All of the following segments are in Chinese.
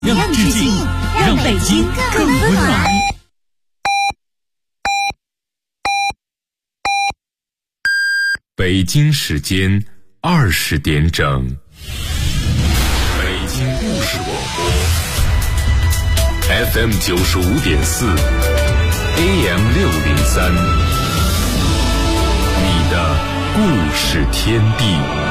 让致敬，让北京更温暖。 北京时间20点整，北京故事广播 FM 95.4 AM 603，你的故事天地。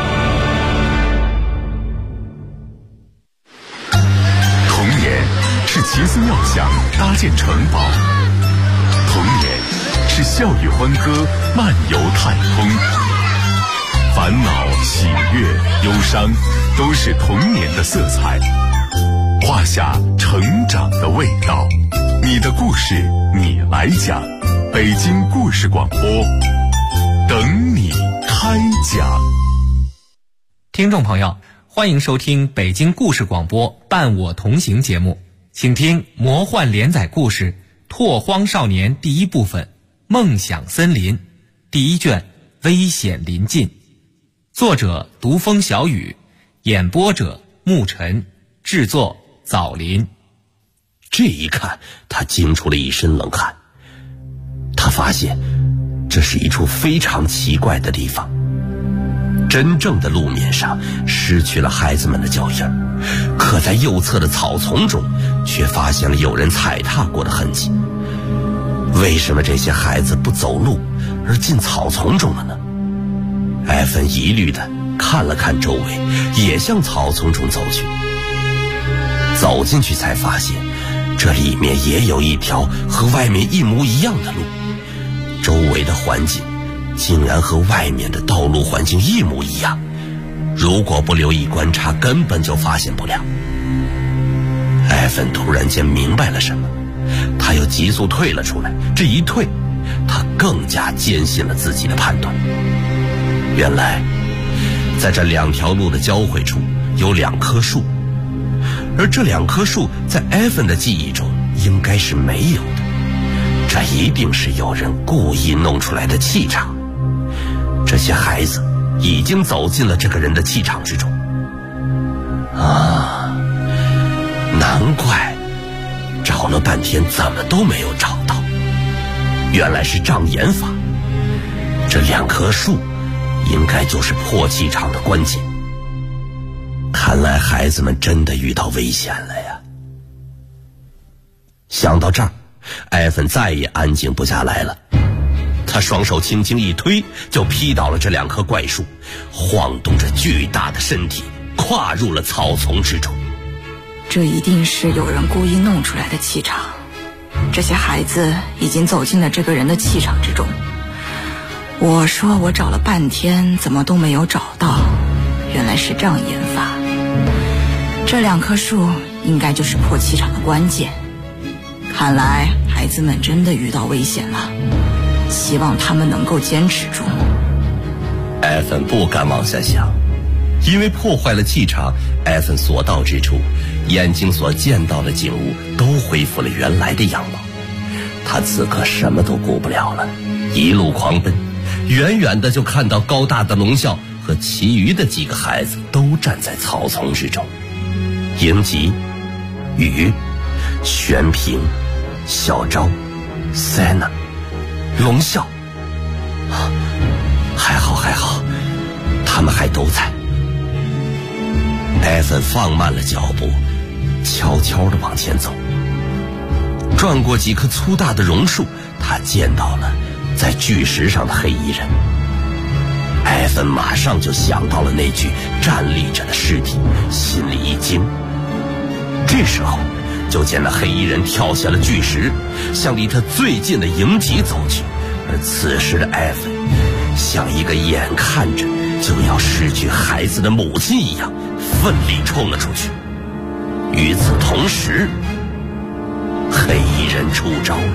童年是奇思妙想搭建城堡，童年是笑语欢歌漫游太空，烦恼、喜悦、忧伤都是童年的色彩，画下成长的味道。你的故事你来讲，北京故事广播等你开讲。 听众朋友，欢迎收听北京故事广播伴我同行节目，请听魔幻连载故事《拓荒少年》第一部分《梦想森林》第一卷危险临近，作者独风小雨，演播者沐晨，制作枣林。 这一看，他惊出了一身冷汗。他发现这是一处非常奇怪的地方，真正的路面上失去了孩子们的脚印，可在右侧的草丛中却发现了有人踩踏过的痕迹。为什么这些孩子不走路而进草丛中了呢？艾芬疑虑地看了看周围，也向草丛中走去。走进去才发现，这里面也有一条和外面一模一样的路，周围的环境竟然和外面的道路环境一模一样，如果不留意观察，根本就发现不了。艾芬突然间明白了什么，他又急速退了出来。这一退，他更加坚信了自己的判断。原来在这两条路的交汇处有2棵树，而这2棵树在艾芬的记忆中应该是没有的，这一定是有人故意弄出来的气场。这些孩子已经走进了这个人的气场之中啊，难怪找了半天怎么都没有找到，原来是障眼法。这2棵树应该就是破气场的关键。看来孩子们真的遇到危险了呀。想到这儿，艾芬再也安静不下来了。他双手轻轻一推，就劈倒了这2棵怪树，晃动着巨大的身体跨入了草丛之中。 这一定是有人故意弄出来的气场，这些孩子已经走进了这个人的气场之中。我说我找了半天怎么都没有找到，原来是障眼法。这2棵树应该就是破气场的关键。看来孩子们真的遇到危险了，希望他们能够坚持住。 艾芬不敢往下想，因为破坏了气场，艾芬所到之处，眼睛所见到的景物都恢复了原来的样貌。他此刻什么都顾不了了，一路狂奔，远远的就看到高大的龙啸和其余的几个孩子都站在草丛之中。迎吉、雨、玄平、小昭、塞娜、龙啸，还好他们还都在。艾芬放慢了脚步，悄悄地往前走。转过几棵粗大的榕树，他见到了在巨石上的黑衣人。艾芬马上就想到了那具站立着的尸体，心里一惊。这时候就见那黑衣人跳下了巨石，向离他最近的迎吉走去。而此时的艾芬像一个眼看着就要失去孩子的母亲一样，奋力冲了出去。与此同时，黑衣人出招了。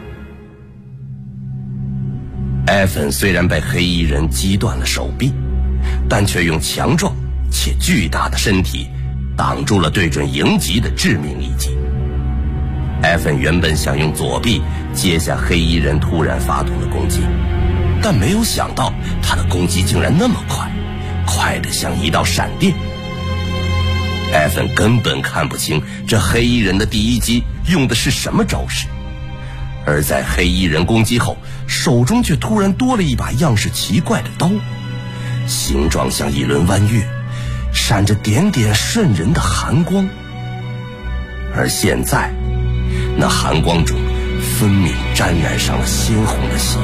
艾芬虽然被黑衣人击断了手臂，但却用强壮且巨大的身体挡住了对准迎吉的致命一击。艾芬原本想用左臂接下黑衣人突然发动的攻击，但没有想到他的攻击竟然那么快，快得像一道闪电。 艾芬根本看不清这黑衣人的第一击用的是什么招式，而在黑衣人攻击后，手中却突然多了一把样式奇怪的刀，形状像一轮弯月，闪着点点渗人的寒光。而现在那寒光中分明沾染上了鲜红的血。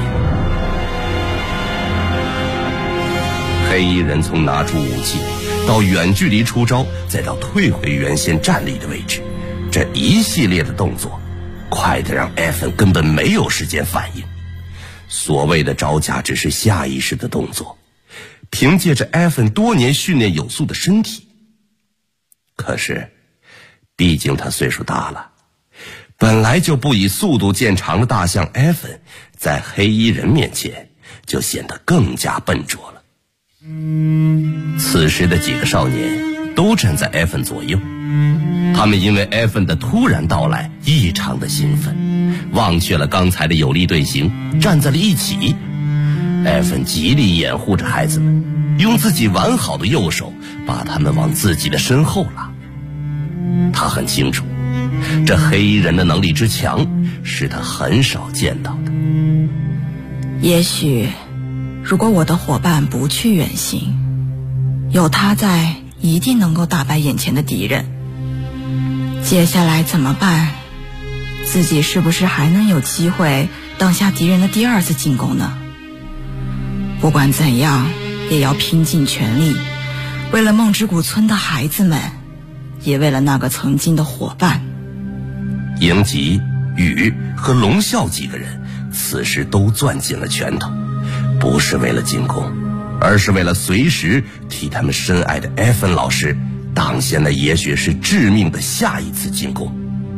黑衣人从拿出武器到远距离出招，再到退回原先站立的位置，这一系列的动作快得让艾芬根本没有时间反应。所谓的招架只是下意识的动作，凭借着艾芬多年训练有素的身体。可是毕竟他岁数大了，本来就不以速度见长的大象艾芬，在黑衣人面前就显得更加笨拙了。此时的几个少年都站在艾芬左右，他们因为艾芬的突然到来异常的兴奋，忘却了刚才的有利队形，站在了一起。艾芬极力掩护着孩子们，用自己完好的右手把他们往自己的身后拉。他很清楚，这黑衣人的能力之强是他很少见到的。 也许如果我的伙伴不去远行，有他在一定能够打败眼前的敌人。接下来怎么办？自己是不是还能有机会挡下敌人的第二次进攻呢？不管怎样，也要拼尽全力，为了梦之谷村的孩子们，也为了那个曾经的伙伴。 迎吉、雨和龙啸几个人此时都攥紧了拳头，不是为了进攻，而是为了随时替他们深爱的艾芬老师挡下那也许是致命的下一次进攻。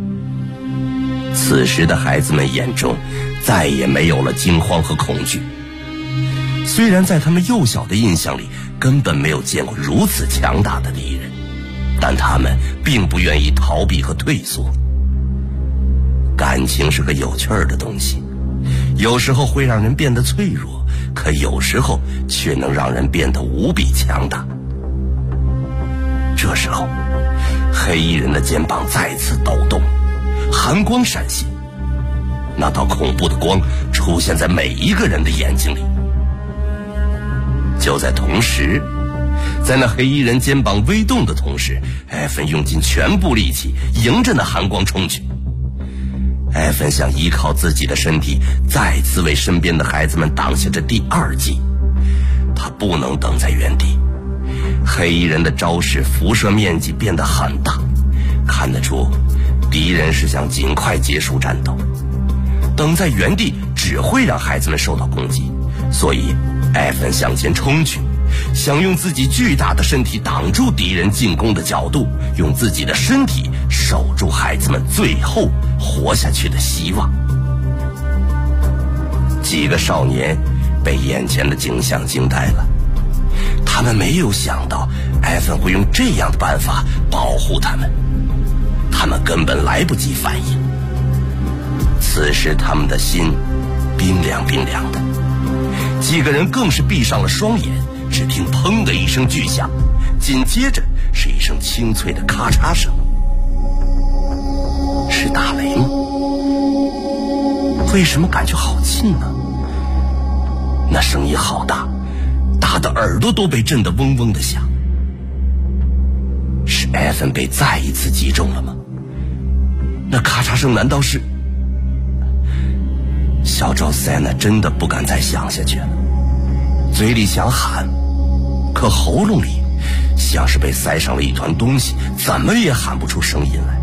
此时的孩子们眼中再也没有了惊慌和恐惧，虽然在他们幼小的印象里根本没有见过如此强大的敌人，但他们并不愿意逃避和退缩。感情是个有趣儿的东西，有时候会让人变得脆弱，可有时候却能让人变得无比强大。这时候，黑衣人的肩膀再次抖动，寒光闪现，那道恐怖的光出现在每一个人的眼睛里。就在同时，在那黑衣人肩膀微动的同时，艾芬用尽全部力气迎着那寒光冲去。艾芬想依靠自己的身体再次为身边的孩子们挡下这第二击，他不能等在原地。黑衣人的招式辐射面积变得很大，看得出敌人是想尽快结束战斗，等在原地只会让孩子们受到攻击。所以艾芬向前冲去，想用自己巨大的身体挡住敌人进攻的角度，用自己的身体守住孩子们最后活下去的希望。几个少年被眼前的景象惊呆了，他们没有想到艾芬会用这样的办法保护他们，他们根本来不及反应。此时他们的心冰凉冰凉的，几个人更是闭上了双眼，只听砰的一声巨响，紧接着是一声清脆的咔嚓声。是打雷吗？为什么感觉好近呢？那声音好大，大的耳朵都被震得嗡嗡的响。是艾芬被再一次击中了吗？那咔嚓声难道是……小赵塞娜真的不敢再想下去了，嘴里想喊，可喉咙里像是被塞上了一团东西，怎么也喊不出声音来。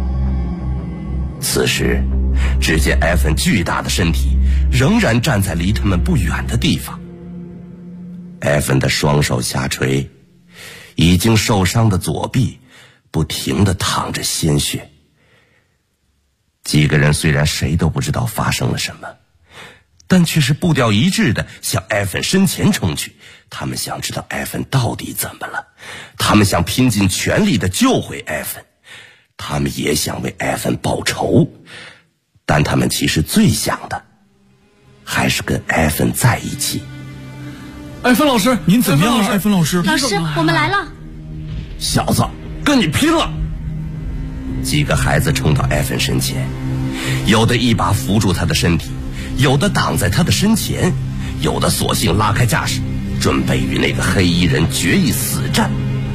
此时只见艾芬巨大的身体仍然站在离他们不远的地方，艾芬的双手下垂，已经受伤的左臂不停地淌着鲜血。几个人虽然谁都不知道发生了什么，但却是步调一致地向艾芬身前冲去。他们想知道艾芬到底怎么了，他们想拼尽全力地救回艾芬，他们也想为艾芬报仇，但他们其实最想的还是跟艾芬在一起。 艾芬老师，您怎么样了？艾芬老师， 老师，我们来了。 小子， 跟你拼了！几个孩子冲到艾芬身前，有的一把扶住他的身体，有的挡在他的身前，有的索性拉开架势，准备与那个黑衣人决一死战。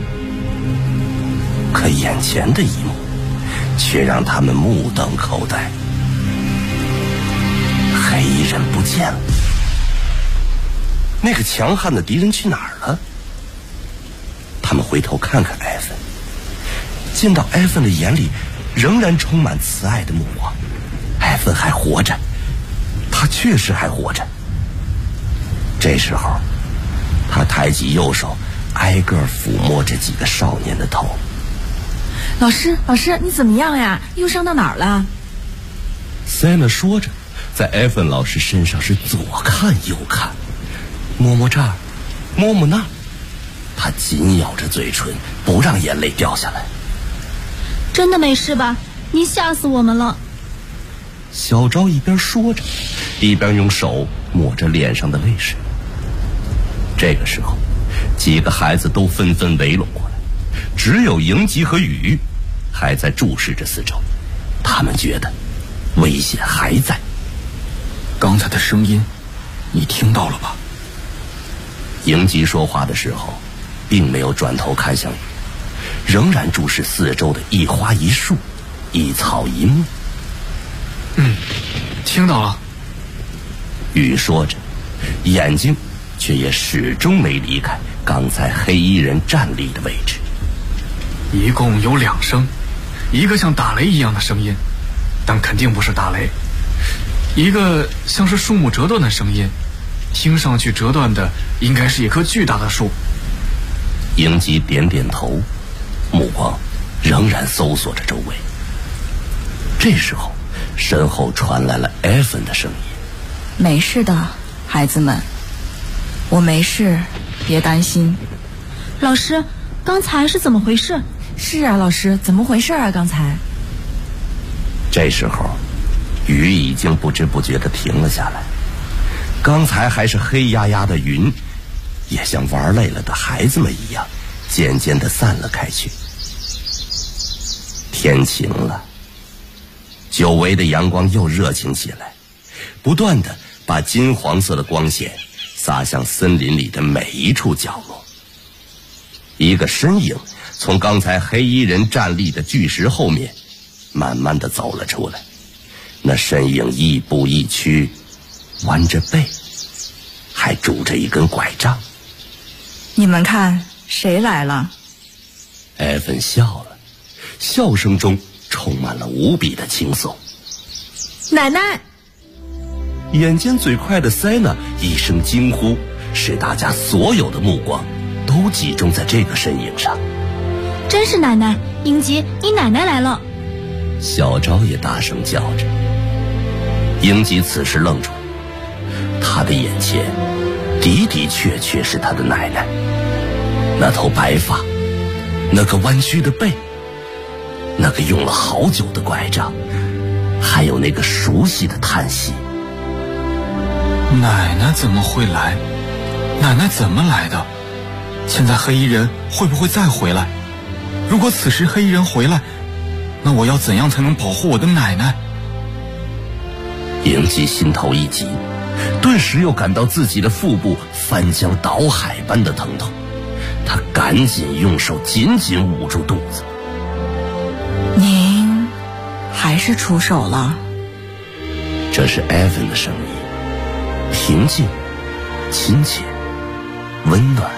可眼前的一幕却让他们目瞪口呆，黑衣人不见了，那个强悍的敌人去哪儿了？他们回头看看艾芬，见到艾芬的眼里仍然充满慈爱的目光。艾芬还活着，他确实还活着。这时候他抬起右手，挨个抚摸着几个少年的头。 老师，你怎么样呀？又伤到哪儿了？ 塞纳说着，在艾芬老师身上是左看右看，摸摸这儿，摸摸那儿，他紧咬着嘴唇，不让眼泪掉下来。 真的没事吧？您吓死我们了。 小昭一边说着，一边用手抹着脸上的泪水。这个时候，几个孩子都纷纷围拢过来，只有迎吉和雨还在注视着四周，他们觉得危险还在。 刚才的声音你听到了吧？ 迎吉说话的时候并没有转头看向雨，仍然注视四周的一花一树，一草一木。 听到了。 雨说着，眼睛却也始终没离开刚才黑衣人站立的位置。 一共有2声，一个像打雷一样的声音，但肯定不是打雷；一个像是树木折断的声音，听上去折断的应该是一棵巨大的树。 迎吉点点头，目光仍然搜索着周围。这时候身后传来了艾芬的声音： 没事的，孩子们，我没事，别担心。 老师，刚才是怎么回事？ 是啊，老师，怎么回事啊？刚才。 这时候雨已经不知不觉地停了下来，刚才还是黑压压的云也像玩累了的孩子们一样渐渐地散了开去。天晴了，久违的阳光又热情起来，不断地把金黄色的光线洒向森林里的每一处角落。一个身影从刚才黑衣人站立的巨石后面慢慢地走了出来，那身影亦步亦趋，弯着背，还拄着一根拐杖。 你们看，谁来了？ 艾芬笑了，笑声中充满了无比的轻松。 奶奶！ 眼尖嘴快的塞纳一声惊呼，使大家所有的目光都集中在这个身影上。 真是奶奶！英吉，你奶奶来了！ 小昭也大声叫着。英吉此时愣住了，他的眼前的的确确是他的奶奶，那头白发，那个弯曲的背，那个用了好久的拐杖，还有那个熟悉的叹息。 奶奶怎么会来？奶奶怎么来的？现在黑衣人会不会再回来？如果此时黑衣人回来，那我要怎样才能保护我的奶奶？ 迎吉心头一急，顿时又感到自己的腹部翻江倒海般的疼痛，他赶紧用手紧紧捂住肚子。 您还是出手了？ 这是艾芬的声音，平静、亲切、温暖。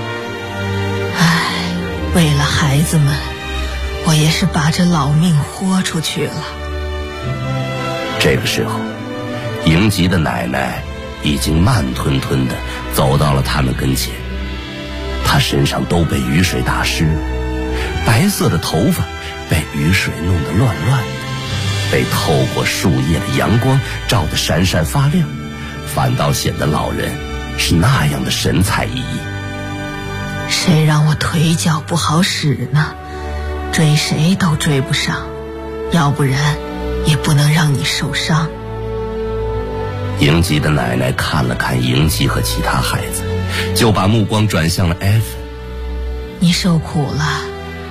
为了孩子们，我也是把这老命豁出去了。 这个时候，迎吉的奶奶已经慢吞吞地走到了他们跟前，她身上都被雨水打湿了，白色的头发被雨水弄得乱乱的，被透过树叶的阳光照得闪闪发亮，反倒显得老人是那样的神采奕奕。 谁让我腿脚不好使呢？追谁都追不上，要不然也不能让你受伤。 迎吉的奶奶看了看迎吉和其他孩子，就把目光转向了艾芬。 你受苦了，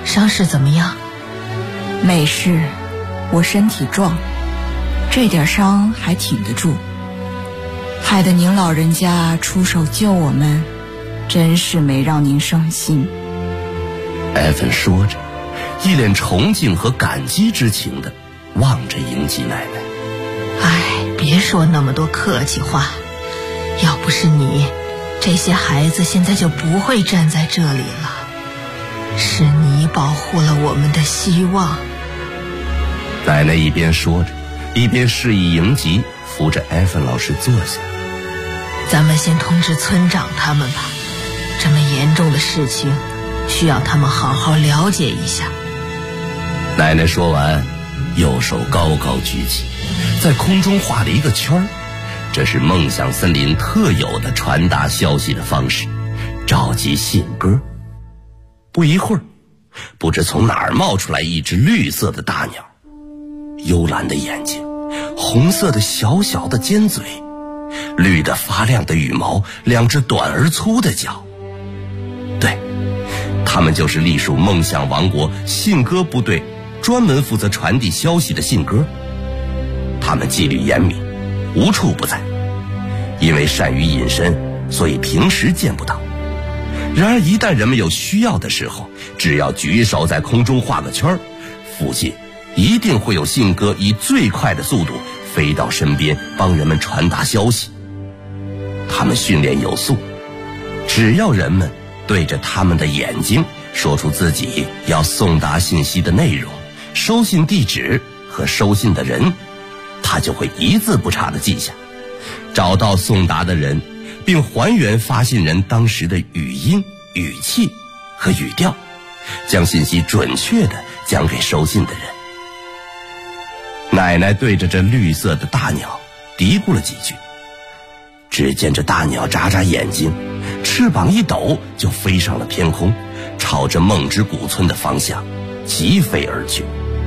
伤势怎么样？ 没事，我身体壮，这点伤还挺得住。害得您老人家出手救我们，真是没让您伤心。 艾芬说着，一脸崇敬和感激之情地望着英吉奶奶。 别说那么多客气话，要不是你，这些孩子现在就不会站在这里了。是你保护了我们的希望。 奶奶一边说着，一边示意迎吉扶着艾芬老师坐下。 咱们先通知村长他们吧，这么严重的事情需要他们好好了解一下。 奶奶说完，右手高高举起，在空中画了一个圈，这是梦想森林特有的传达消息的方式，召集信鸽。不一会儿，不知从哪儿冒出来一只绿色的大鸟，幽蓝的眼睛，红色的小小的尖嘴，绿的发亮的羽毛，两只短而粗的脚。对，他们就是隶属梦想王国信鸽部队，专门负责传递消息的信鸽。他们纪律严明，无处不在，因为善于隐身，所以平时见不到。然而一旦人们有需要的时候，只要举手在空中画个圈，附近一定会有信鸽以最快的速度飞到身边，帮人们传达消息。他们训练有素，只要人们对着他们的眼睛说出自己要送达信息的内容、收信地址和收信的人，他就会一字不差地记下，找到送达的人，并还原发信人当时的语音、语气和语调，将信息准确地讲给收信的人。奶奶对着这绿色的大鸟嘀咕了几句，只见这大鸟眨眨眼睛，翅膀一抖就飞上了天空，朝着梦之谷村的方向疾飞而去。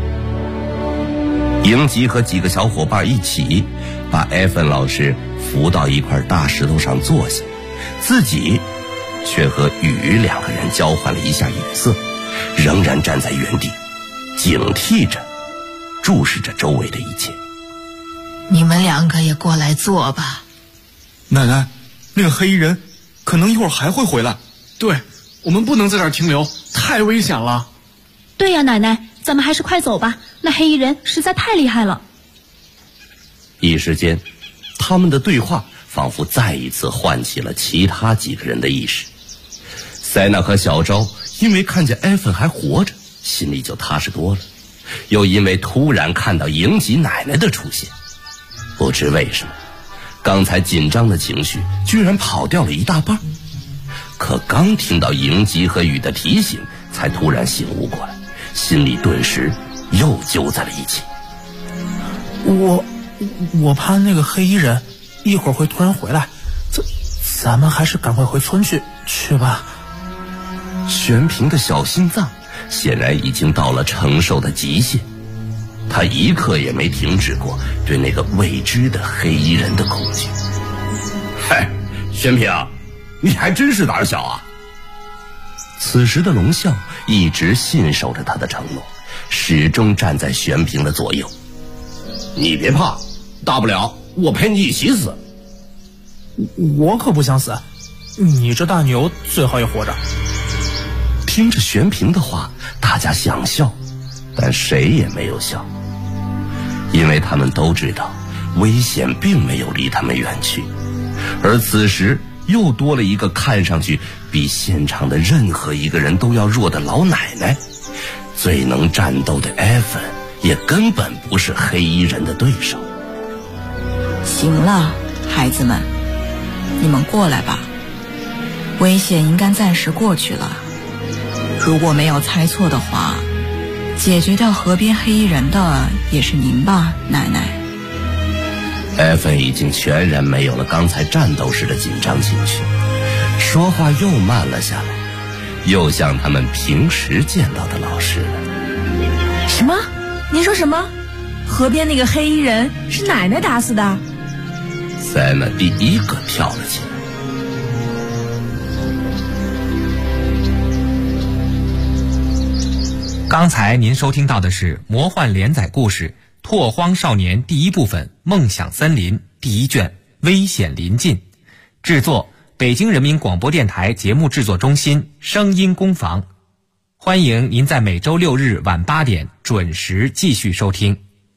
迎吉和几个小伙伴一起把艾芬老师扶到一块大石头上坐下，自己却和雨两个人交换了一下眼色，仍然站在原地，警惕着注视着周围的一切。 你们两个也过来坐吧。 奶奶，那个黑衣人可能一会儿还会回来。对，我们不能在这儿停留，太危险了。 对呀，奶奶，咱们还是快走吧，那黑衣人实在太厉害了。 一时间，他们的对话仿佛再一次唤起了其他几个人的意识。塞纳和小昭因为看见艾芬还活着，心里就踏实多了，又因为突然看到迎吉奶奶的出现，不知为什么刚才紧张的情绪居然跑掉了一大半。可刚听到迎吉和雨的提醒，才突然醒悟过来，心里顿时又揪在了一起。 我怕那个黑衣人一会儿会突然回来，咱们还是赶快回村去吧。 玄平的小心脏显然已经到了承受的极限，他一刻也没停止过对那个未知的黑衣人的恐惧。嗨，玄平，你还真是胆小啊！此时的龙啸一直信守着他的承诺，始终站在玄平的左右。你别怕，大不了我陪你一起死。 我可不想死，你这大牛最好也活着。 听着玄平的话，大家想笑，但谁也没有笑，因为他们都知道危险并没有离他们远去，而此时又多了一个看上去比现场的任何一个人都要弱的老奶奶。最能战斗的艾芬也根本不是黑衣人的对手。 行了，孩子们，你们过来吧，危险应该暂时过去了。如果没有猜错的话，解决掉河边黑衣人的也是您吧，奶奶。 艾芬已经全然没有了刚才战斗时的紧张情绪，说话又慢了下来，又像他们平时见到的老师了。 什么？您说什么？河边那个黑衣人是奶奶打死的？ 塞纳第一个跳了起来。 刚才您收听到的是魔幻连载故事《拓荒少年》第一部分《梦想森林》第一卷危险临近，制作北京人民广播电台节目制作中心声音工坊。欢迎您在每周6日晚8点准时继续收听。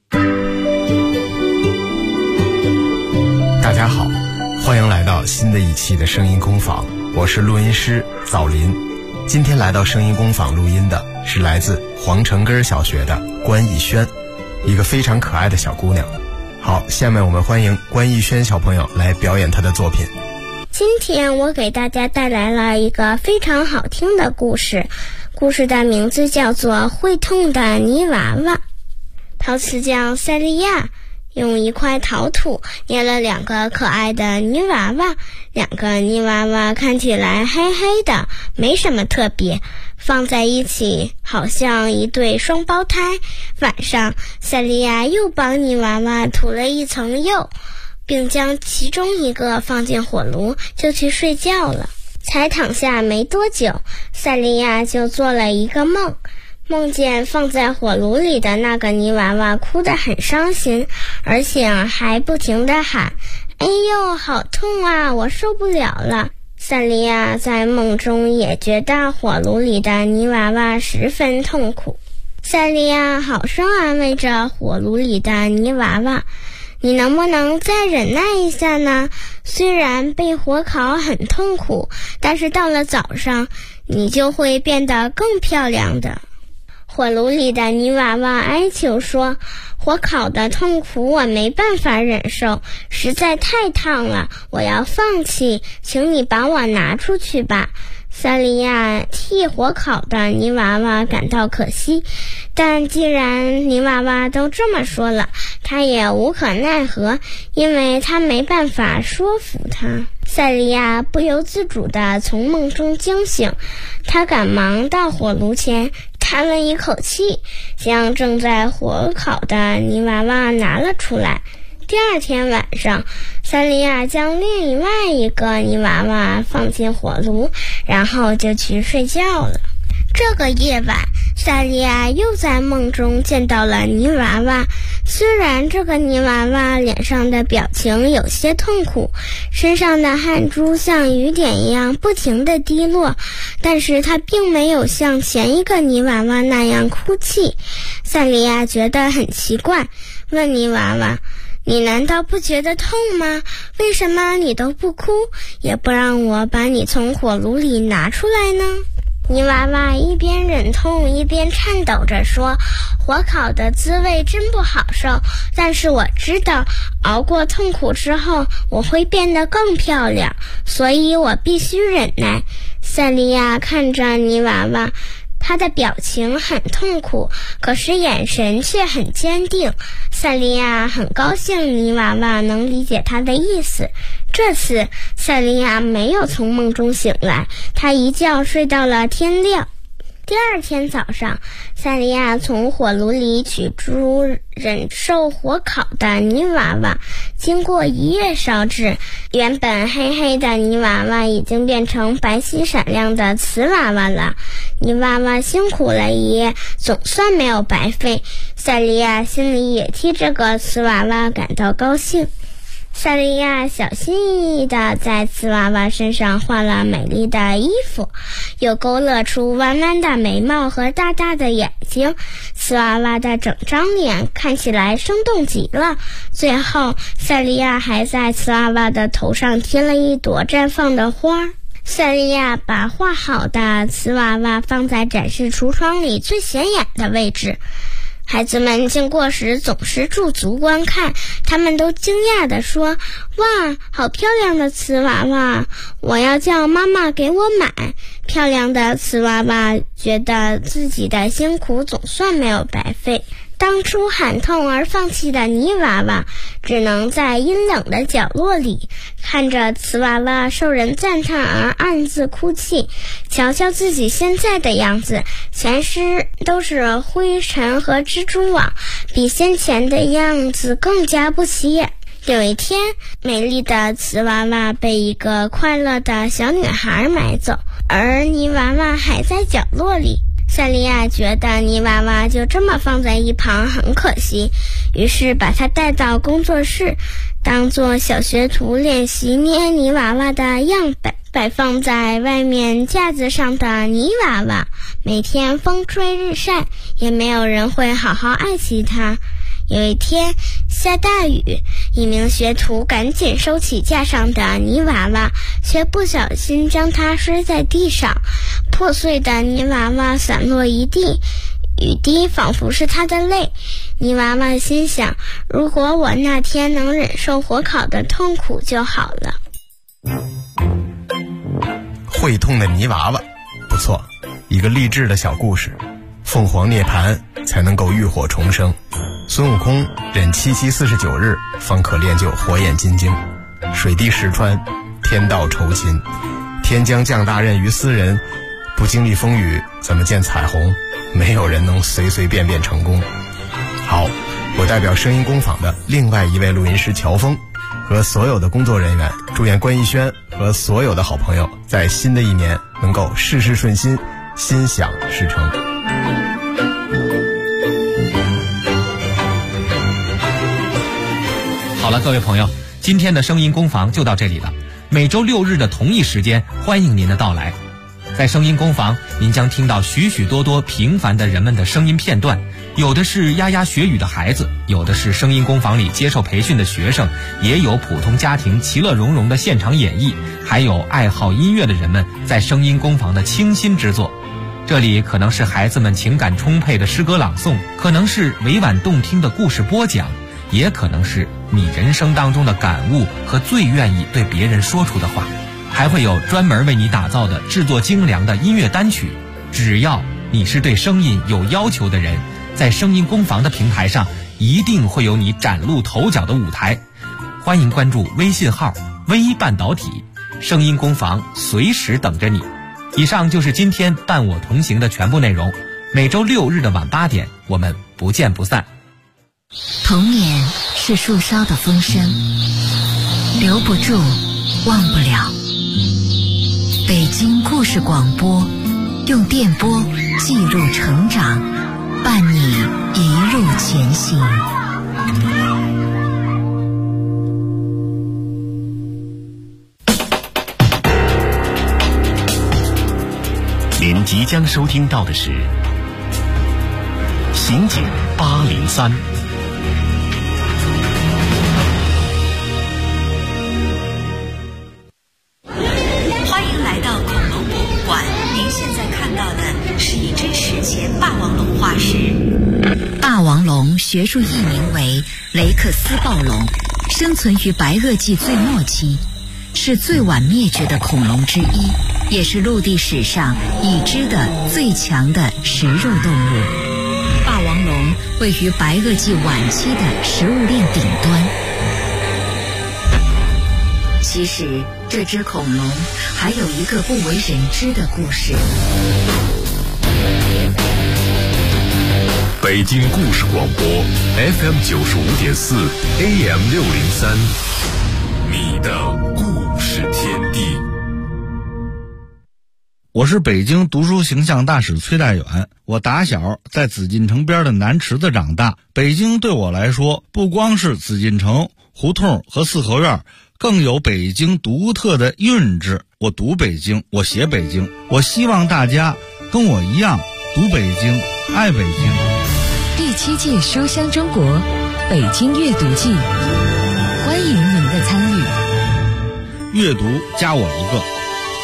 大家好，欢迎来到新的一期的声音工坊，我是录音师枣林。今天来到声音工坊录音的是来自黄城根小学的关艺轩，一个非常可爱的小姑娘。好，下面我们欢迎关艺轩小朋友来表演她的作品。 今天我给大家带来了一个非常好听的故事，故事的名字叫做《会痛的泥娃娃》。陶瓷匠塞利亚用一块陶土捏了2个可爱的泥娃娃，2个泥娃娃看起来黑黑的，没什么特别，放在一起好像一对双胞胎。晚上，塞利亚又帮泥娃娃涂了一层釉，并将其中一个放进火炉，就去睡觉了。才躺下没多久，塞利亚就做了一个梦，梦见放在火炉里的那个泥娃娃哭得很伤心，而且还不停地喊：哎呦，好痛啊，我受不了了。塞利亚在梦中也觉得火炉里的泥娃娃十分痛苦。塞利亚好生安慰着火炉里的泥娃娃：你能不能再忍耐一下呢？虽然被火烤很痛苦，但是到了早上，你就会变得更漂亮的。火炉里的泥娃娃哀求说：火烤的痛苦我没办法忍受，实在太烫了，我要放弃，请你把我拿出去吧。塞利亚替火烤的泥娃娃感到可惜，但既然泥娃娃都这么说了，他也无可奈何，因为他没办法说服他。塞利亚不由自主地从梦中惊醒，他赶忙到火炉前叹了一口气，将正在火烤的泥娃娃拿了出来。第二天晚上，塞利亚将另外一个泥娃娃放进火炉，然后就去睡觉了。这个夜晚，塞利亚又在梦中见到了泥娃娃。虽然这个泥娃娃脸上的表情有些痛苦，身上的汗珠像雨点一样不停地滴落，但是他并没有像前一个泥娃娃那样哭泣。塞利亚觉得很奇怪，问泥娃娃：你难道不觉得痛吗？为什么你都不哭，也不让我把你从火炉里拿出来呢？泥娃娃一边忍痛一边颤抖着说：火烤的滋味真不好受，但是我知道熬过痛苦之后我会变得更漂亮，所以我必须忍耐。塞利亚看着泥娃娃，他的表情很痛苦，可是眼神却很坚定。塞利亚很高兴泥娃娃能理解他的意思。这次塞利亚没有从梦中醒来，他一觉睡到了天亮。第二天早上，塞利亚从火炉里取出忍受火烤的泥娃娃，经过一夜烧制，原本黑黑的泥娃娃已经变成白皙闪亮的瓷娃娃了。泥娃娃辛苦了一夜，总算没有白费。塞利亚心里也替这个瓷娃娃感到高兴。塞利亚小心翼翼地在瓷娃娃身上画了美丽的衣服，又勾勒出弯弯的眉毛和大大的眼睛，瓷娃娃的整张脸看起来生动极了。最后，塞利亚还在瓷娃娃的头上贴了一朵绽放的花。塞利亚把画好的瓷娃娃放在展示橱窗里最显眼的位置。孩子们经过时总是驻足观看，他们都惊讶地说：哇，好漂亮的瓷娃娃，我要叫妈妈给我买。漂亮的瓷娃娃觉得自己的辛苦总算没有白费。当初喊痛而放弃的泥娃娃，只能在阴冷的角落里看着瓷娃娃受人赞叹而暗自哭泣。瞧瞧自己现在的样子，全身都是灰尘和蜘蛛网，比先前的样子更加不起眼。有一天，美丽的瓷娃娃被一个快乐的小女孩买走，而泥娃娃还在角落里。 塞利亚觉得泥娃娃就这么放在一旁很可惜，于是把它带到工作室，当做小学徒练习捏泥娃娃的样本。摆放在外面架子上的泥娃娃，每天风吹日晒，也没有人会好好爱惜它。有一天下大雨，一名学徒赶紧收起架上的泥娃娃，却不小心将它摔在地上，破碎的泥娃娃散落一地，雨滴仿佛是他的泪。泥娃娃心想，如果我那天能忍受火烤的痛苦就好了。 会痛的泥娃娃，不错，一个励志的小故事。凤凰涅槃才能够浴火重生，孙悟空忍749日方可练就火眼金睛。水滴石穿，天道酬勤，天将降大任于斯人，不经历风雨怎么见彩虹？没有人能随随便便成功。好，我代表声音工坊的另外一位录音师乔峰和所有的工作人员，祝愿关逸轩和所有的好朋友在新的一年能够事事顺心，心想事成。 好了，各位朋友，今天的声音工坊就到这里了。每周6日的同一时间，欢迎您的到来。在声音工坊，您将听到许许多多平凡的人们的声音片段，有的是牙牙学语的孩子，有的是声音工坊里接受培训的学生，也有普通家庭其乐融融的现场演绎，还有爱好音乐的人们在声音工坊的倾心之作。这里可能是孩子们情感充沛的诗歌朗诵，可能是委婉动听的故事播讲，也可能是你人生当中的感悟和最愿意对别人说出的话，还会有专门为你打造的制作精良的音乐单曲。只要你是对声音有要求的人，在声音工坊的平台上一定会有你崭露头角的舞台。欢迎关注微信号微半导体，声音工坊随时等着你。以上就是今天伴我同行的全部内容，每周6日的晚8点，我们不见不散。 童年是树梢的风声，留不住，忘不了。北京故事广播，用电波记录成长，伴你一路前行。 您即将收听到的是《刑警803》。 欢迎来到恐龙博物馆，您现在看到的是一只史前霸王龙化石。霸王龙学术译名为雷克斯暴龙，生存于白垩纪最末期，是最晚灭绝的恐龙之一，也是陆地史上已知的最强的食肉动物。霸王龙位于白垩纪晚期的食物链顶端。其实这只恐龙还有一个不为人知的故事。 北京故事广播 FM 95.4 AM 603，你的故事天地。 我是北京读书形象大使崔大远，我打小在紫禁城边的南池子长大。北京对我来说，不光是紫禁城、胡同和四合院，更有北京独特的韵致。我读北京，我写北京，我希望大家跟我一样读北京，爱北京。 第7届书香中国北京阅读季，欢迎您的参与。 阅读加我一个。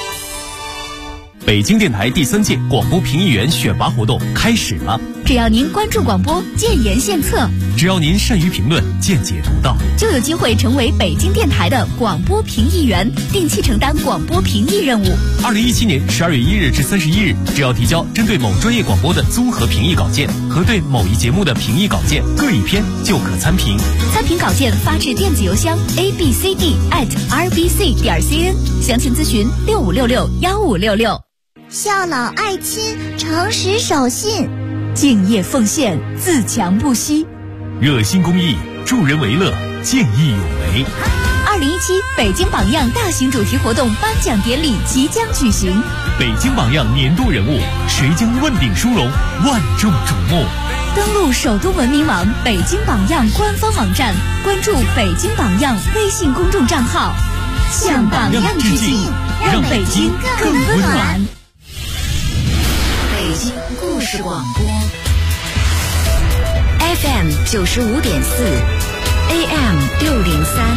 北京电台第3届广播评议员选拔活动开始了。 只要您关注广播，建言献策； 只要您善于评论，见解独到， 就有机会成为北京电台的广播评议员，定期承担广播评议任务。 2017年12月1日至31日，只要提交针对某专业广播的综合评议稿件和对某一节目的评议稿件各一篇，就可参评。 参评稿件发至电子邮箱 abcd@rbc.cn， 详情咨询65661566。 孝老爱亲，诚实守信， 敬业奉献，自强不息， 热心公益，助人为乐，见义勇为。 2017北京榜样大型主题活动颁奖典礼即将举行。 北京榜样年度人物，谁将问鼎殊荣，万众瞩目。 登录首都文明网北京榜样官方网站，关注北京榜样微信公众账号，向榜样致敬，让北京更温暖。 北京故事广播 FM 95.4 AM 603，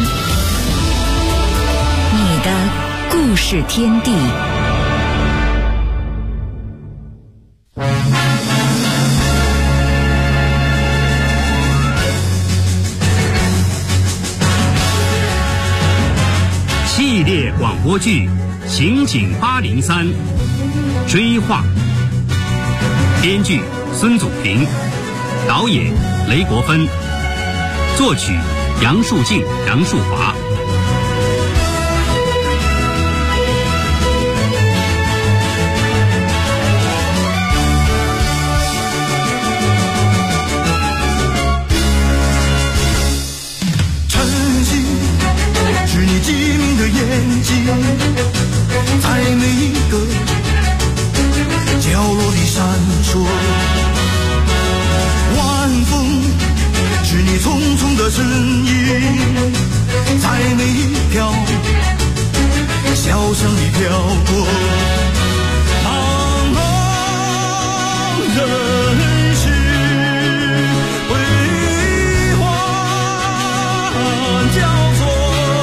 你的故事天地。 系列广播剧《刑警803》追话，编剧孙祖平，导演雷国芬，作曲杨树静、杨树华。 眼睛在每一个角落里闪烁，晚风是你匆匆的身影，在每一条小巷里飘过。茫茫人世辉煌交错，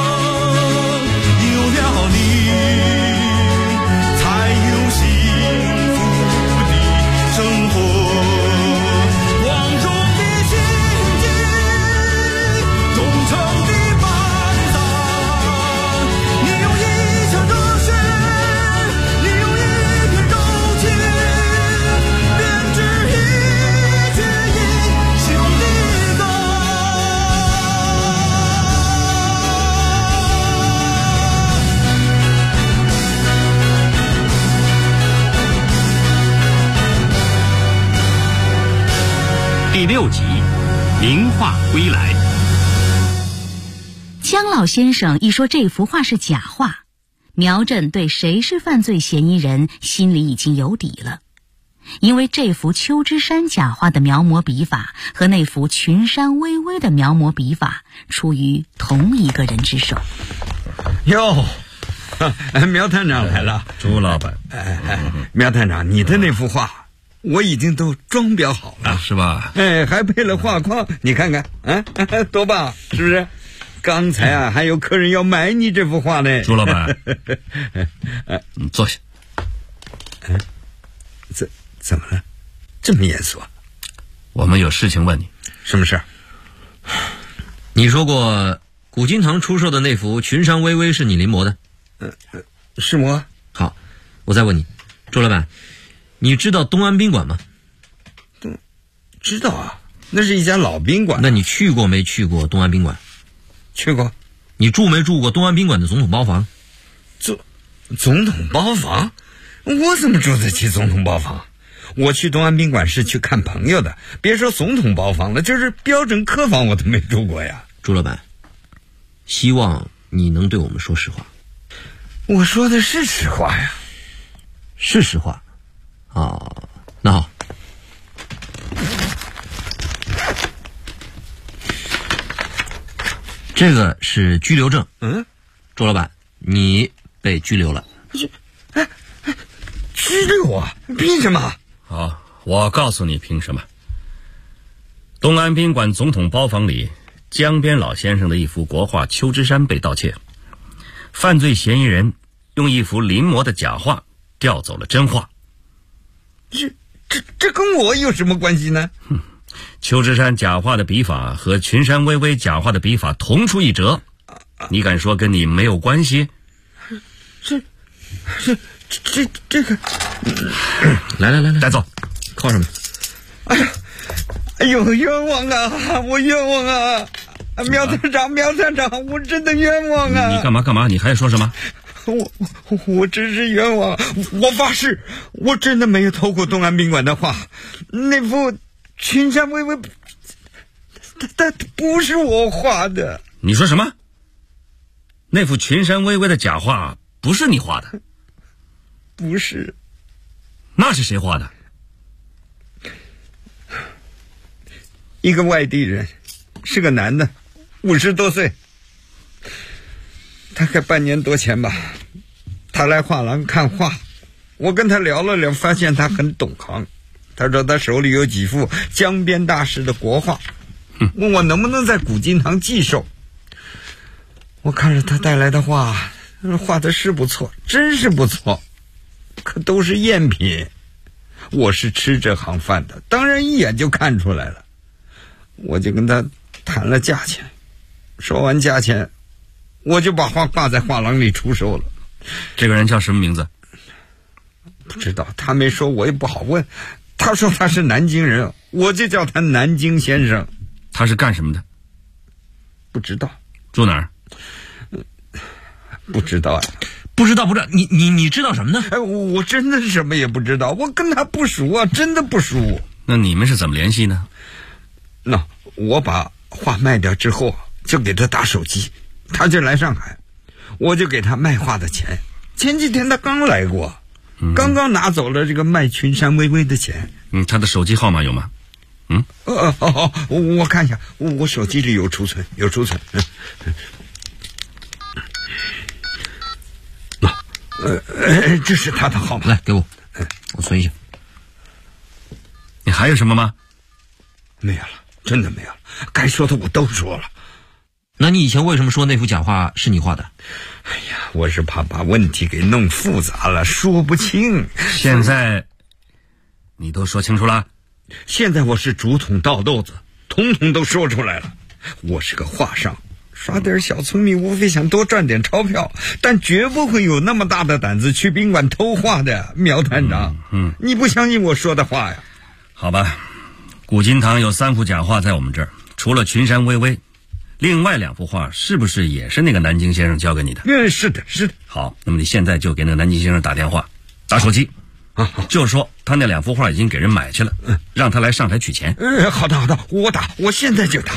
第6集名画归来。 姜老先生一说这幅画是假画，苗振对谁是犯罪嫌疑人心里已经有底了，因为这幅秋之山假画的描摹笔法和那幅群山巍巍的描摹笔法出于同一个人之手。 哟，苗探长来了。 朱老板， 苗探长，你的那幅画我已经都装裱好了， 是吧？ 还配了画框，你看看，多棒，是不是？刚才还有客人要买你这幅画呢。 朱老板，坐下。 怎么了？这么严肃啊？ 我们有事情问你。 什么事？ 你说过古今堂出售的那幅群山巍巍是你临摹的？ 是我。 好，我再问你，朱老板，你知道东安宾馆吗？ 知道啊，那是一家老宾馆。 那你去过没去过东安宾馆？ 去过。 你住没住过东安宾馆的总统包房？ 总统包房？我怎么住得起总统包房？我去东安宾馆是去看朋友的，别说总统包房了，就是标准客房我都没住过呀。 朱老板，希望你能对我们说实话。 我说的是实话呀。 是实话。那好，这个是拘留证。朱老板，你被拘留了。 拘留啊？凭什么？ 好，我告诉你凭什么。东安宾馆总统包房里，江边老先生的一幅国画《秋之山》被盗窃，犯罪嫌疑人用一幅临摹的假画调走了真画。 这跟我有什么关系呢？ 秋之山假画的笔法和群山巍巍假画的笔法同出一辙，你敢说跟你没有关系？ 这个， 来， 带走， 靠上面。 哎呦，冤枉啊！我冤枉啊！苗探长，我真的冤枉啊！ 你干嘛？你还说什么？ 我真是冤枉！我发誓，我真的没有偷过东安宾馆的画，那幅群山巍巍，它不是我画的。 你说什么？ 那幅群山巍巍的假画不是你画的？ 不是。 那是谁画的？ 一个外地人，是个男的，50多岁，大概半年多前吧。他来画廊看画，我跟他聊了聊，发现他很懂行。他说他手里有几幅江边大师的国画，问我能不能在古今堂寄售。我看着他带来的画，画的是不错，真是不错，可都是赝品。我是吃这行饭的，当然一眼就看出来了。我就跟他谈了价钱，说完价钱，我就把画挂在画廊里出售了。 这个人叫什么名字？ 不知道，他没说，我也不好问。他说他是南京人，我就叫他南京先生。 他是干什么的？ 不知道。 住哪儿？ 不知道呀。 不知道，你知道什么呢？ 我真的什么也不知道，我跟他不熟啊，真的不熟。 那你们是怎么联系呢？ 那我把画卖掉之后，就给他打手机，他就来上海，我就给他卖画的钱。前几天他刚来过，刚刚拿走了这个卖群山巍巍的钱。 他的手机号码有吗？ 我看一下，我手机里有储存。这是他的号码， 来给我，我存一下。 你还有什么吗？ 没有了，真的没有了，该说的我都说了。 那你以前为什么说那幅假画是你画的？ 哎呀，我是怕把问题给弄复杂了，说不清。 现在你都说清楚了。 现在我是竹筒倒豆子，统统都说出来了。我是个画商，耍点小聪明，无非想多赚点钞票，但绝不会有那么大的胆子去宾馆偷画的，苗探长。你不相信我说的话呀？ 好吧，古今堂有3幅假画在我们这儿，除了群山巍巍，另外2幅画是不是也是那个南京先生交给你的？ 是的。 好，那么你现在就给那个南京先生打电话，打手机。就是说他那2幅画已经给人买去了，让他来上海取钱。 好的，我现在就打。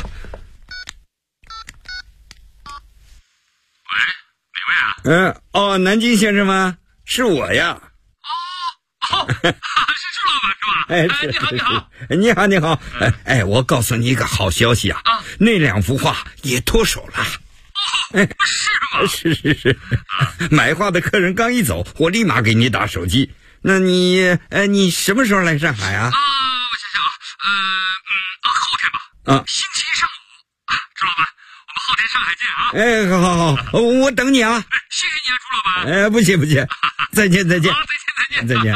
喂，哪位啊？南京先生吗？是我呀。 是朱老板是吧？ 你好。我告诉你一个好消息啊，那2幅画也脱手了。 是吗？ 是。买画的客人刚一走，我立马给你打手机。那你什么时候来上海啊？ 我想想后天吧。星期一上午。朱老板，我们后天上海见啊。 好，我等你啊。 谢谢你啊，朱老板。 不谢。再见。 再见。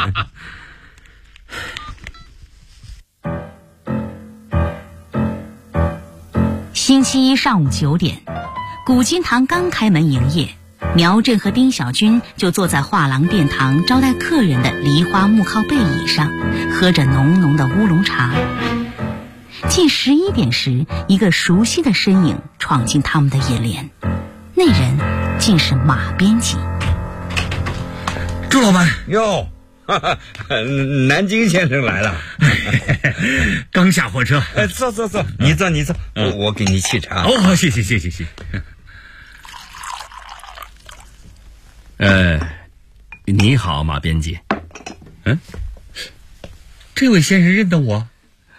星期一上午9点，古今堂刚开门营业，苗振和丁小军就坐在画廊殿堂招待客人的梨花木靠背椅上，喝着浓浓的乌龙茶。近11点时，一个熟悉的身影闯进他们的眼帘，那人竟是马编辑。 朱老板哟，南京先生来了。 刚下火车。 坐，你坐，我给你沏茶。 谢谢。 你好，马编辑。 这位先生认得我？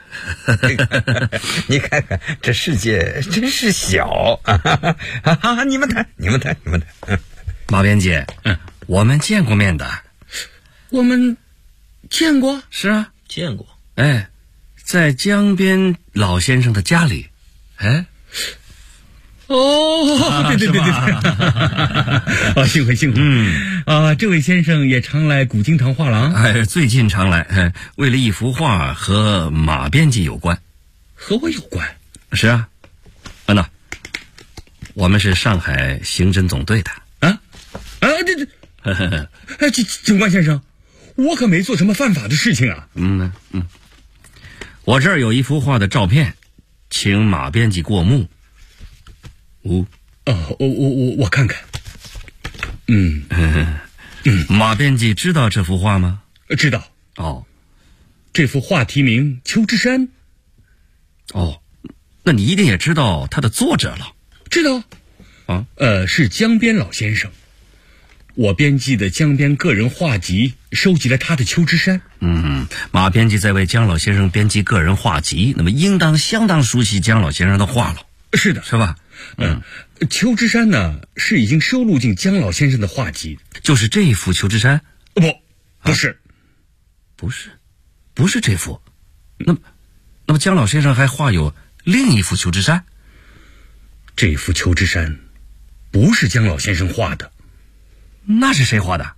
你看看这世界真是小啊！你们谈。 马编辑，我们见过面的。 我们见过？ 是啊， 见过。 在江边老先生的家里。 对，幸会。这位先生也常来古今堂画廊。 最近常来，为了一幅画和马编辑有关。 和我有关？ 是啊。我们是上海刑侦总队的。 警官先生，我可没做什么犯法的事情啊。 我这儿有一幅画的照片，请马编辑过目。 我看看。 马编辑知道这幅画吗？ 知道。这幅画题名《秋之山》。 那你一定也知道它的作者了。 知道， 是江边老先生。我编辑的江边个人画集收集了他的《秋之山》。 马编辑在为江老先生编辑个人画集，那么应当相当熟悉江老先生的画了。 是的， 是吧？ 《秋之山》呢是已经收录进江老先生的画集， 就是这一幅《秋之山》？ 不是， 不是这幅。那么江老先生还画有另一幅《秋之山》？ 这幅《秋之山》不是江老先生画的。 那是谁画的？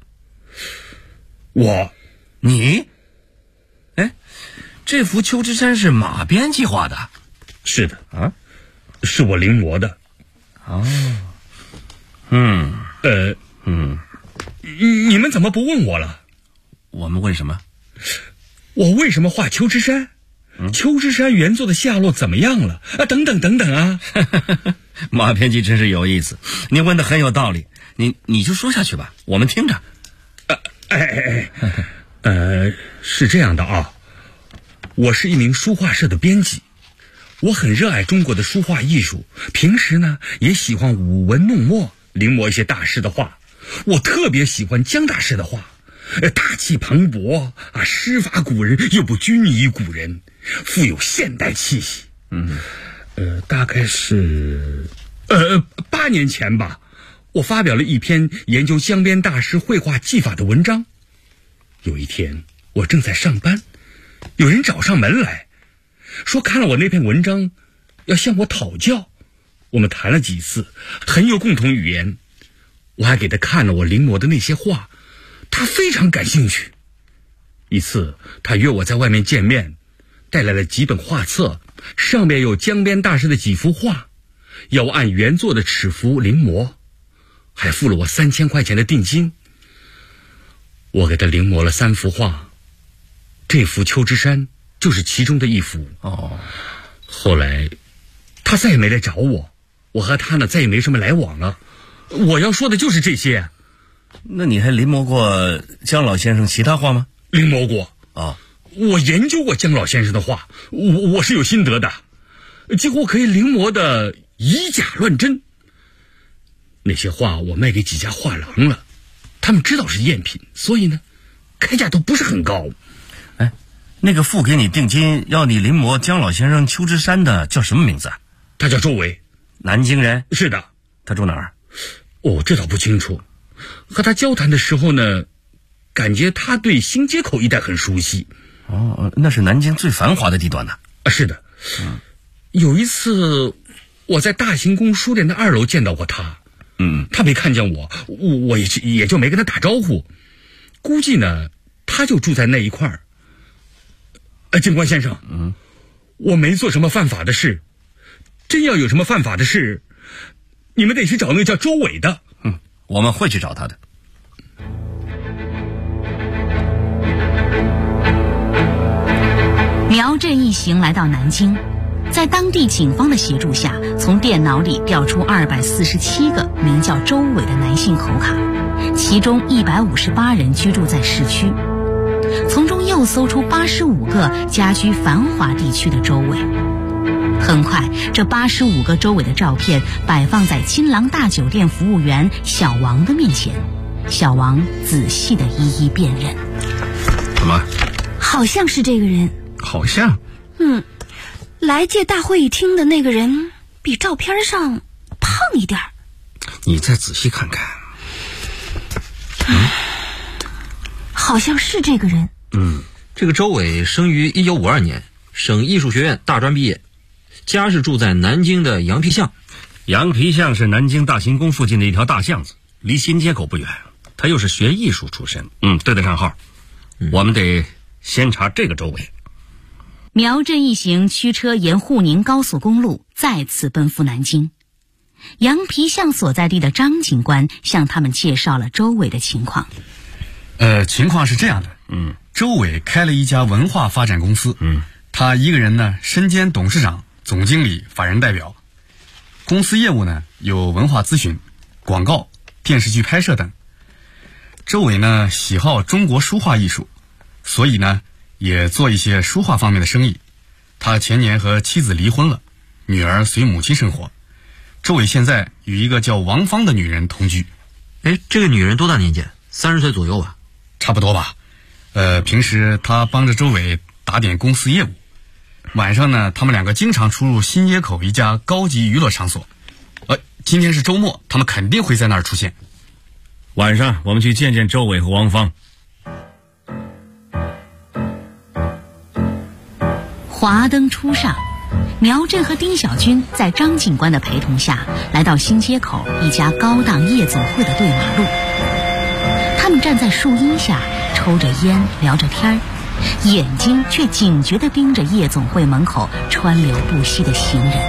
你？ 哎，这幅《秋之山》是马编辑画的。 是的啊，是我临摹的。你们怎么不问我了？ 我们问什么？ 我为什么画秋之山？秋之山原作的下落怎么样了？等等啊！ 马编辑真是有意思，你问的很有道理，你就说下去吧，我们听着。 是这样的啊，我是一名书画社的编辑，我很热爱中国的书画艺术，平时呢也喜欢舞文弄墨，临摹一些大师的画。我特别喜欢江大师的画，大气磅礴啊，诗法古人又不拘泥于古人，富有现代气息。大概是8年前吧，我发表了一篇研究江边大师绘画技法的文章。有一天我正在上班，有人找上门来说看了我那篇文章要向我讨教。我们谈了几次，很有共同语言。我还给他看了我临摹的那些画，他非常感兴趣。一次他约我在外面见面，带来了几本画册，上面有江边大师的几幅画，要我按原作的尺幅临摹，还付了我3000块钱的定金。我给他临摹了3幅画，这幅《秋之山》就是其中的一幅。后来他再也没来找我，我和他呢再也没什么来往了。我要说的就是这些。 那你还临摹过江老先生其他画吗？ 临摹过我研究过江老先生的画，我是有心得的，几乎可以临摹的以假乱真。那些画我卖给几家画廊了，他们知道是赝品，所以呢开价都不是很高。 那个付给你定金要你临摹江老先生《秋之山》的叫什么名字？ 他叫周伟。 南京人？ 是的。 他住哪儿？ 这倒不清楚。和他交谈的时候呢，感觉他对新街口一带很熟悉。 那是南京最繁华的地段呢。 是的。有一次我在大行宫书店的2楼见到过他。他没看见我，我也就没跟他打招呼。估计呢他就住在那一块儿。警官先生，我没做什么犯法的事，真要有什么犯法的事，你们得去找那个叫周伟的。 我们会去找他的。 苗振一行来到南京，在当地警方的协助下，从电脑里调出247个名叫周伟的男性口卡，其中158人居住在市区，从中又搜出85个家居繁华地区的周伟。很快，这85个周伟的照片摆放在金郎大酒店服务员小王的面前，小王仔细地一一辨认。 怎么？ 好像是这个人。 好像？ 来借大会议厅的那个人比照片上胖一点。 你再仔细看看。 好像是这个人。 这个周伟生于1952年，省艺术学院大专毕业，家是住在南京的羊皮巷。 羊皮巷是南京大行宫附近的一条大巷子，离新街口不远。他又是学艺术出身，对得上号。我们得先查这个周伟。 苗振一行驱车沿沪宁高速公路再次奔赴南京。羊皮巷所在地的张警官向他们介绍了周伟的情况。 情况是这样的，周伟开了一家文化发展公司，他一个人呢身兼董事长、总经理、法人代表。公司业务呢有文化咨询、广告、电视剧拍摄等。周伟呢喜好中国书画艺术，所以呢也做一些书画方面的生意。他前年和妻子离婚了，女儿随母亲生活。 周伟现在与一个叫王芳的女人同居。 这个女人多大年纪？30岁左右吧？ 差不多吧。平时她帮着周伟打点公司业务，晚上呢，他们两个经常出入新街口一家高级娱乐场所。今天是周末，他们肯定会在那儿出现。 晚上我们去见见周伟和王芳。 华灯初上，苗震和丁小军在张警官的陪同下来到新街口一家高档夜总会的对马路。他们站在树荫下抽着烟聊着天儿，眼睛却警觉地盯着夜总会门口川流不息的行人。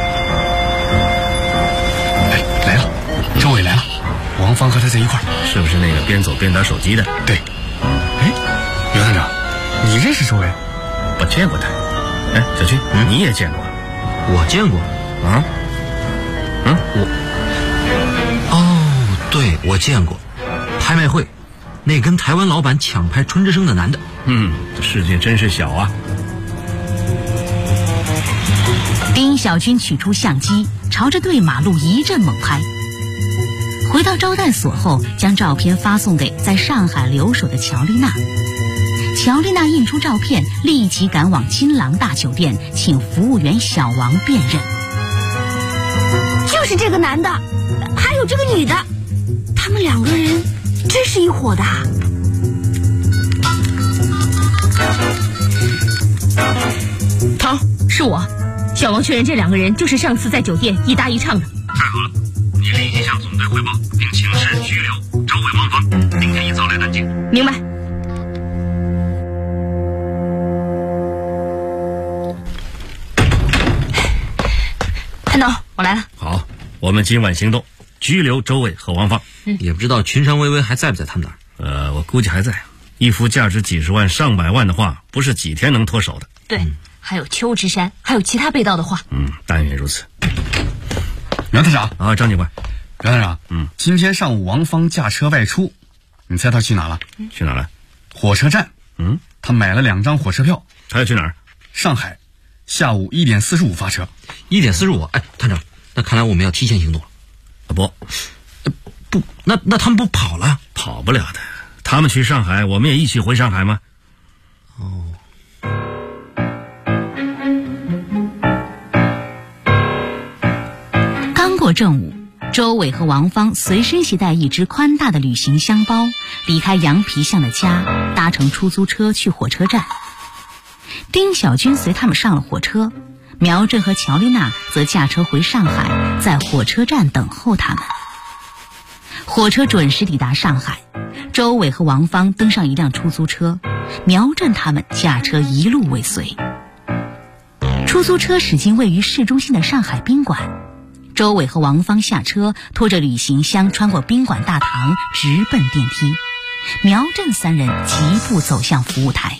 来了，周伟来了，王芳和他在一块儿。 是不是那个边走边打手机的？ 对。刘探长，你认识周伟？ 我见过他。小军，你也见过？ 我见过。对，我见过。拍卖会，那跟台湾老板抢拍春之声的男的。 世界真是小啊。 丁小军取出相机，朝着对马路一阵猛拍。回到招待所后，将照片发送给在上海留守的乔丽娜。乔丽娜印出照片，立即赶往金廊大酒店，请服务员小王辨认。 就是这个男的，还有这个女的，他们2个人真是一伙的啊。 好，是我。小王确认这2个人就是上次在酒店一搭一唱的。 太好了，你立即向总队汇报，并请示拘留周伟、王芳，明天一早来南京。 明白。探头，我来了。 好，我们今晚行动，拘留周伟和王芳。 也不知道群山微微还在不在他们那儿。我估计还在。一幅价值几十万、上百万的画，不是几天能脱手的。 对，还有邱之山，还有其他被盗的画。 但愿如此。 苗探长啊，张警官。 苗探长，今天上午王芳驾车外出，你猜他去哪了？ 去哪了？ 火车站。他买了2张火车票。 他要去哪儿？ 上海，下午1点45发车。 1点45。探长，那看来我们要提前行动了。不，那他们不跑了？ 跑不了的。他们去上海，我们也一起回上海吗？ 刚过正午，周伟和王芳随身携带一只宽大的旅行箱包，离开羊皮巷的家，搭乘出租车去火车站。丁小军随他们上了火车，苗震和乔丽娜则驾车回上海，在火车站等候他们。火车准时抵达上海，周伟和王芳登上一辆出租车，苗震他们驾车一路尾随。出租车驶进位于市中心的上海宾馆，周伟和王芳下车，拖着旅行箱穿过宾馆大堂，直奔电梯。苗震3人疾步走向服务台。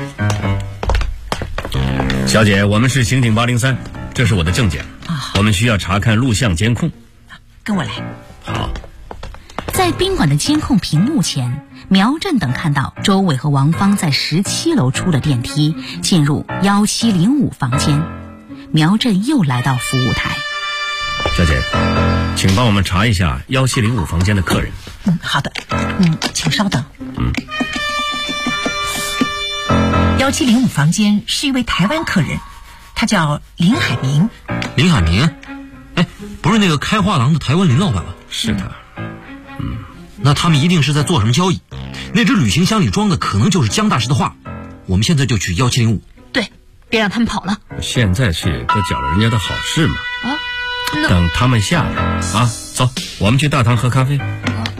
小姐，我们是刑警803，这是我的证件。我们需要查看录像监控。 跟我来。 好。 在宾馆的监控屏幕前，苗震等看到周伟和王芳在17楼出了电梯，进入1705房间。苗震又来到服务台。 小姐，请帮我们查一下1705房间的客人。 好的。请稍等。1705房间是一位台湾客人，他叫林海明。 林海明？不是那个开画廊的台湾林老板吗？ 是他。 那他们一定是在做什么交易。那只旅行箱里装的可能就是江大师的画。我们现在就去1705。 对，别让他们跑了。 现在去不搅了人家的好事吗？等他们下来啊，走，我们去大堂喝咖啡。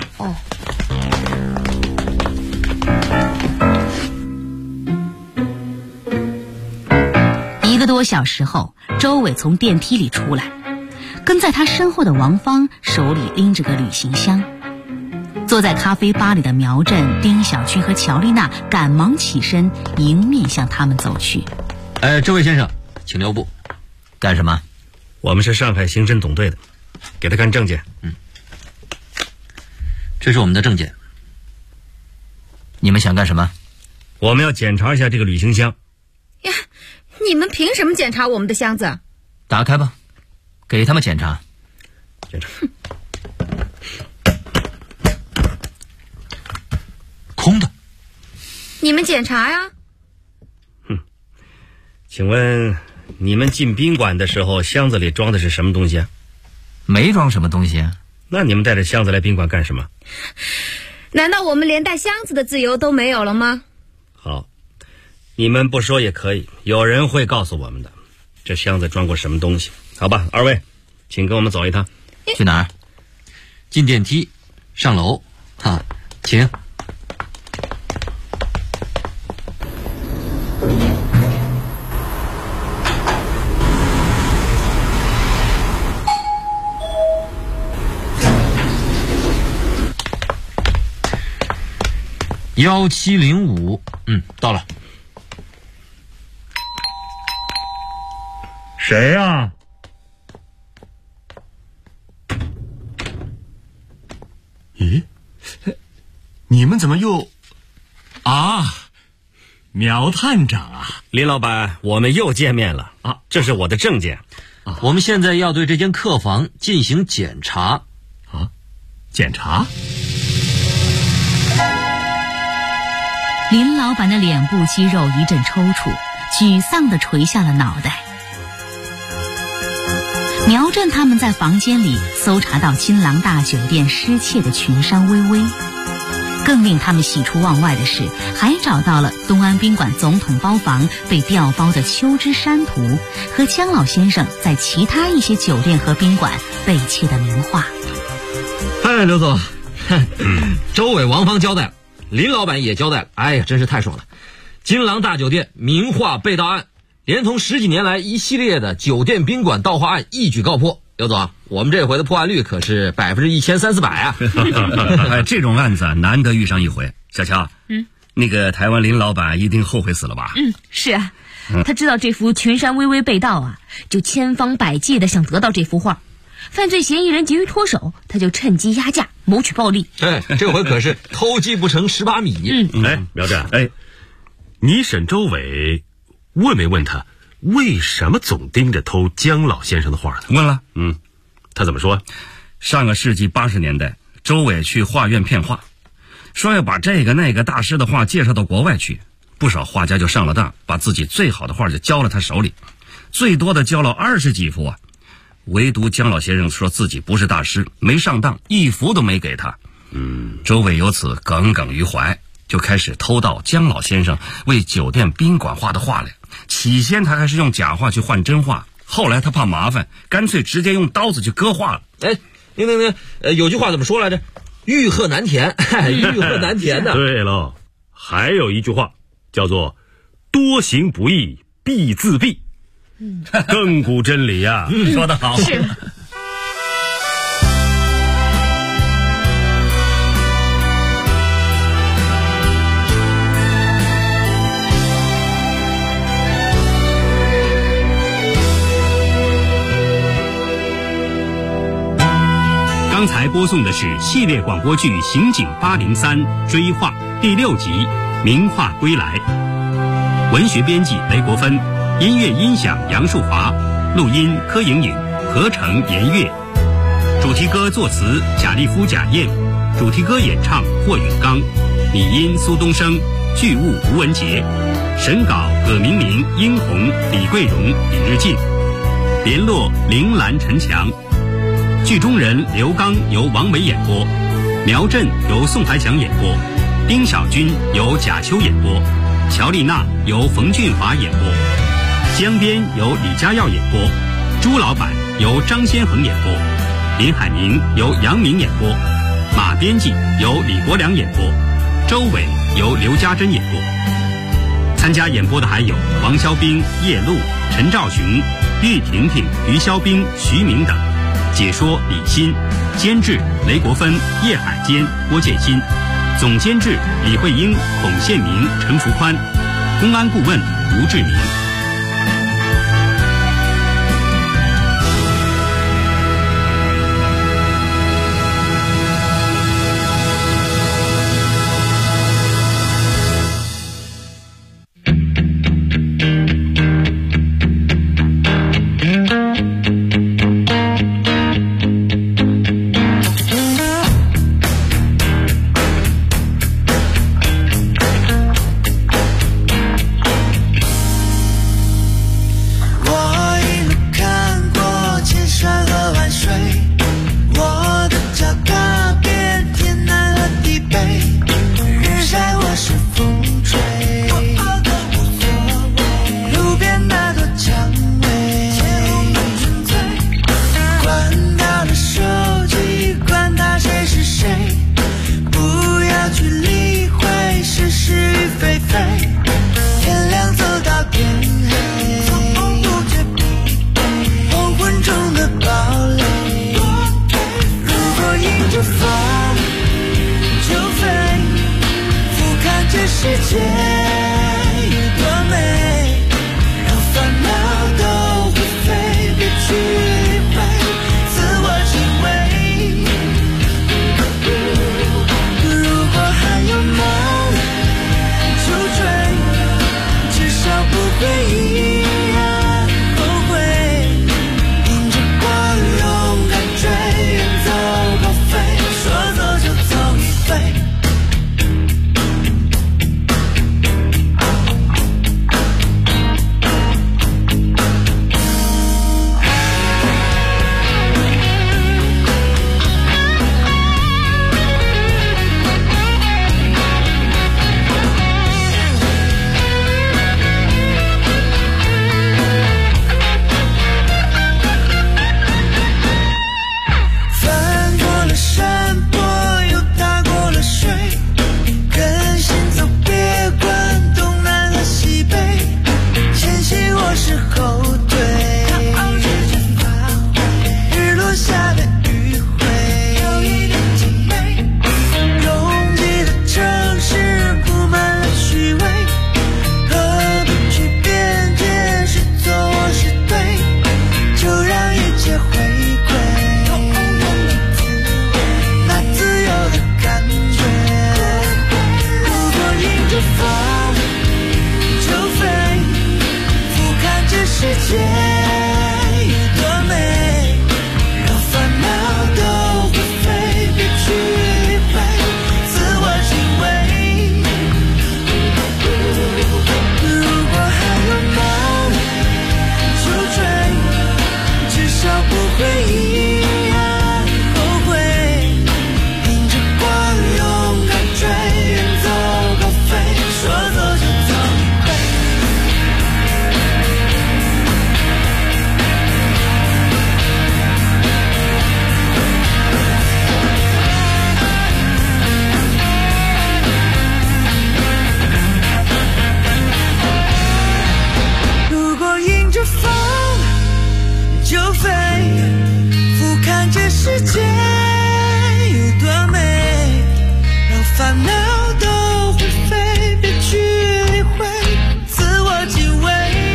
1个多小时后，周伟从电梯里出来，跟在他身后的王芳手里拎着个旅行箱。坐在咖啡吧里的苗震、丁小军和乔丽娜赶忙起身，迎面向他们走去。 这位先生，请留步。干什么？ 我们是上海刑侦总队的，给他看证件。 这是我们的证件。你们想干什么？ 我们要检查一下这个旅行箱。 呀，你们凭什么检查我们的箱子？ 打开吧，给他们检查。 检查。 空的。 你们检查呀？ 请问你们进宾馆的时候，箱子里装的是什么东西啊？ 没装什么东西啊。 那你们带着箱子来宾馆干什么？ 难道我们连带箱子的自由都没有了吗？ 好，你们不说也可以，有人会告诉我们的。这箱子装过什么东西？好吧，二位，请跟我们走一趟。 去哪儿？进电梯，上楼。哈，请。1705，到了。 谁呀？咦，你们怎么又……啊，苗探长啊， 林老板，我们又见面了啊！这是我的证件。 我们现在要对这间客房进行检查。 啊，检查？ 林老板的脸部肌肉一阵抽搐，沮丧地垂下了脑袋。苗振他们在房间里搜查到金郎大酒店失窃的群山微微，更令他们喜出望外的是，还找到了东安宾馆总统包房被调包的秋枝山图和姜老先生在其他一些酒店和宾馆被窃的名画。 嗨，刘总，周伟、王芳交代了，林老板也交代了，哎呀，真是太爽了！金郎大酒店名画被盗案，连同10几年来一系列的酒店宾馆盗画案一举告破。刘总，我们这回的破案率可是1300-400%啊！ 哎，这种案子难得遇上一回。小乔，那个台湾林老板一定后悔死了吧？ 是啊，他知道这幅群山微微被盗啊，就千方百计的想得到这幅画。犯罪嫌疑人急于脱手，他就趁机压价谋取暴利。 哎，这回可是偷鸡不成蚀把米。 哎，苗振，哎，你审周伟问没问他为什么总盯着偷姜老先生的画呢？ 问了。 他怎么说？ 上个世纪80年代，周伟去画院骗画，说要把这个那个大师的画介绍到国外去，不少画家就上了当，把自己最好的画就交了他手里，最多的交了20几幅啊。唯独姜老先生说自己不是大师，没上当，一幅都没给他。周伟由此耿耿于怀，就开始偷盗姜老先生为酒店宾馆画的画来。起先他还是用假画去换真画，后来他怕麻烦，干脆直接用刀子去割画了。 哎，有句话怎么说来着？欲壑难填，欲壑难填的。 对喽，还有一句话叫做“多行不义必自毙”。亘古真理呀， 说得好。 是。 刚才播送的是系列广播剧《刑警803追画》第6集《名画归来》，文学编辑雷国芬，音乐音响杨树华，录音柯莹莹，合成严月，主题歌作词贾立夫、贾燕，主题歌演唱霍永刚，拟音苏东升，剧务吴文杰，审稿葛明明、殷红、李桂荣、李日进，联络铃兰、陈强。剧中人刘刚由王维演播，苗振由宋怀强演播，丁小军由贾秋演播，乔丽娜由冯俊华演播，江边由李家耀演播，朱老板由张先恒演播，林海明由杨明演播，马编辑由李国良演播，周伟由刘家珍演播。参加演播的还有王肖兵、叶璐、陈兆雄、玉婷婷、于肖兵、徐明等。解说李欣，监制雷国芬、叶海坚、郭建新，总监制李慧英、孔宪明、陈福宽，公安顾问吴志明。 世界有多美，让烦恼都会飞，别去理会，自我敬畏。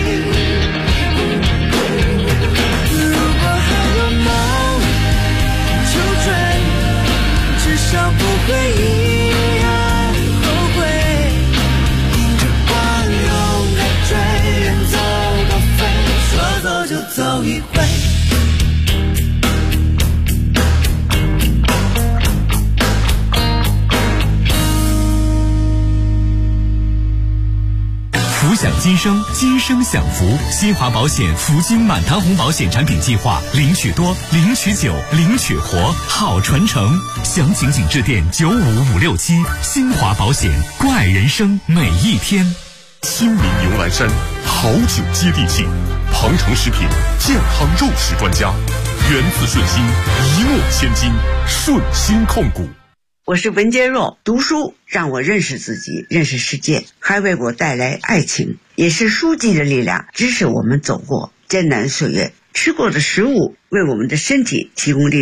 如果还有梦就追，至少不会依然后悔。迎着光勇敢追，远走高飞，说走就走一回。 福享今生，今生享福。新华保险福金满堂红保险产品计划，领取多，领取久，领取活，好传承。详情请致电95567。新华保险，关爱人生每一天。 亲民牛栏山，好酒接地气。庞城食品健康肉食专家，源自顺心，一诺千金，顺心控股。 我是文坚若，读书让我认识自己，认识世界，还为我带来爱情，也是书籍的力量支持我们走过艰难岁月，吃过的食物为我们的身体提供力量。